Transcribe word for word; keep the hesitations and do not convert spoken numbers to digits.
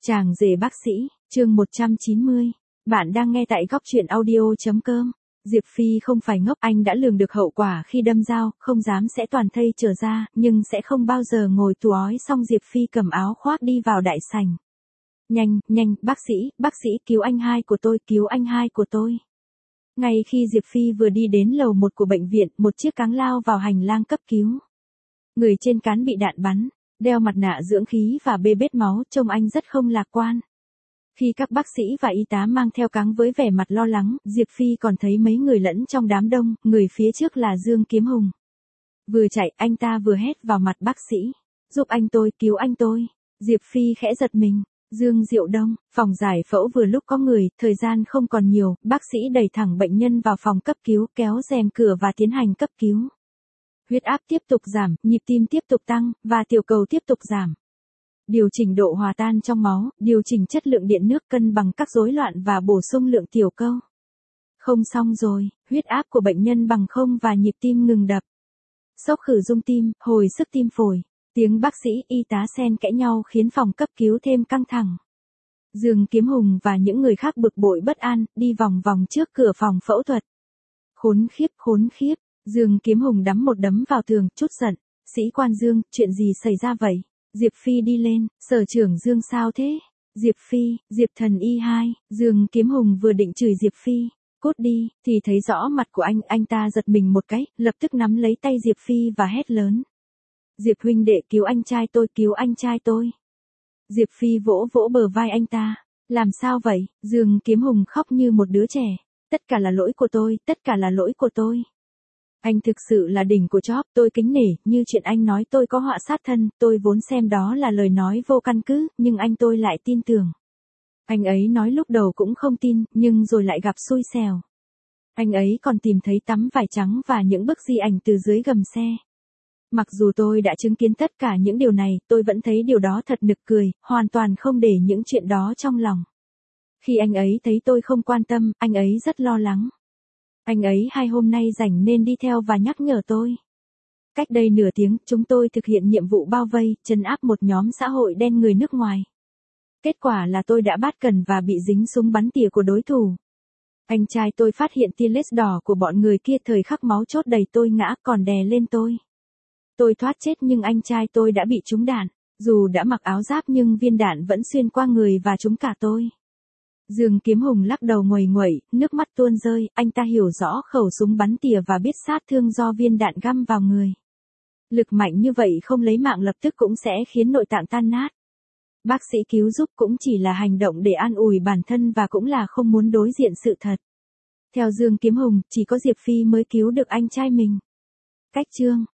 Chàng rể bác sĩ, chương một trăm chín mươi. Bạn đang nghe tại góc truyện audio.com. Diệp Phi không phải ngốc, anh đã lường được hậu quả khi đâm dao, không dám sẽ toàn thây trở ra, nhưng sẽ không bao giờ ngồi tù ói. Xong Diệp Phi cầm áo khoác đi vào đại sảnh. Nhanh, nhanh, bác sĩ, bác sĩ cứu anh hai của tôi, cứu anh hai của tôi. Ngay khi Diệp Phi vừa đi đến lầu một của bệnh viện, một chiếc cáng lao vào hành lang cấp cứu. Người trên cán bị đạn bắn, đeo mặt nạ dưỡng khí và bê bết máu, trông anh rất không lạc quan. Khi các bác sĩ và y tá mang theo cáng với vẻ mặt lo lắng, Diệp Phi còn thấy mấy người lẫn trong đám đông, người phía trước là Dương Kiếm Hùng. Vừa chạy, anh ta vừa hét vào mặt bác sĩ. Giúp anh tôi, cứu anh tôi. Diệp Phi khẽ giật mình. Dương Diệu Đông, phòng giải phẫu vừa lúc có người, thời gian không còn nhiều, bác sĩ đẩy thẳng bệnh nhân vào phòng cấp cứu, kéo rèm cửa và tiến hành cấp cứu. Huyết áp tiếp tục giảm, nhịp tim tiếp tục tăng, và tiểu cầu tiếp tục giảm. Điều chỉnh độ hòa tan trong máu, điều chỉnh chất lượng điện nước, cân bằng các rối loạn và bổ sung lượng tiểu cầu. Không xong rồi, huyết áp của bệnh nhân bằng không và nhịp tim ngừng đập. Sốc khử rung tim, hồi sức tim phổi. Tiếng bác sĩ, y tá xen kẽ nhau khiến phòng cấp cứu thêm căng thẳng. Dương Kiếm Hùng và những người khác bực bội bất an, đi vòng vòng trước cửa phòng phẫu thuật. Khốn khiếp, khốn khiếp. Dương Kiếm Hùng đấm một đấm vào tường, chút giận. Sĩ quan Dương, chuyện gì xảy ra vậy? Diệp Phi đi lên, sở trưởng Dương sao thế? Diệp Phi, Diệp thần y hai, Dương Kiếm Hùng vừa định chửi Diệp Phi, cút đi, thì thấy rõ mặt của anh, anh ta giật mình một cái, lập tức nắm lấy tay Diệp Phi và hét lớn. Diệp huynh đệ, cứu anh trai tôi, cứu anh trai tôi. Diệp Phi vỗ vỗ bờ vai anh ta. Làm sao vậy? Dương Kiếm Hùng khóc như một đứa trẻ. Tất cả là lỗi của tôi, tất cả là lỗi của tôi. Anh thực sự là đỉnh của chóp, tôi kính nể, như chuyện anh nói tôi có họa sát thân, tôi vốn xem đó là lời nói vô căn cứ, nhưng anh tôi lại tin tưởng. Anh ấy nói lúc đầu cũng không tin, nhưng rồi lại gặp xui xẻo. Anh ấy còn tìm thấy tấm vải trắng và những bức di ảnh từ dưới gầm xe. Mặc dù tôi đã chứng kiến tất cả những điều này, tôi vẫn thấy điều đó thật nực cười, hoàn toàn không để những chuyện đó trong lòng. Khi anh ấy thấy tôi không quan tâm, anh ấy rất lo lắng. Anh ấy hai hôm nay rảnh nên đi theo và nhắc nhở tôi. Cách đây nửa tiếng, chúng tôi thực hiện nhiệm vụ bao vây, trấn áp một nhóm xã hội đen người nước ngoài. Kết quả là tôi đã bắt cần và bị dính súng bắn tỉa của đối thủ. Anh trai tôi phát hiện tia laser đỏ của bọn người kia, thời khắc máu chốt đầy tôi ngã, còn đè lên tôi. Tôi thoát chết nhưng anh trai tôi đã bị trúng đạn. Dù đã mặc áo giáp nhưng viên đạn vẫn xuyên qua người và trúng cả tôi. Dương Kiếm Hùng lắc đầu nguầy nguẩy, nước mắt tuôn rơi, anh ta hiểu rõ khẩu súng bắn tỉa và biết sát thương do viên đạn găm vào người. Lực mạnh như vậy không lấy mạng lập tức cũng sẽ khiến nội tạng tan nát. Bác sĩ cứu giúp cũng chỉ là hành động để an ủi bản thân và cũng là không muốn đối diện sự thật. Theo Dương Kiếm Hùng, chỉ có Diệp Phi mới cứu được anh trai mình. Cách chương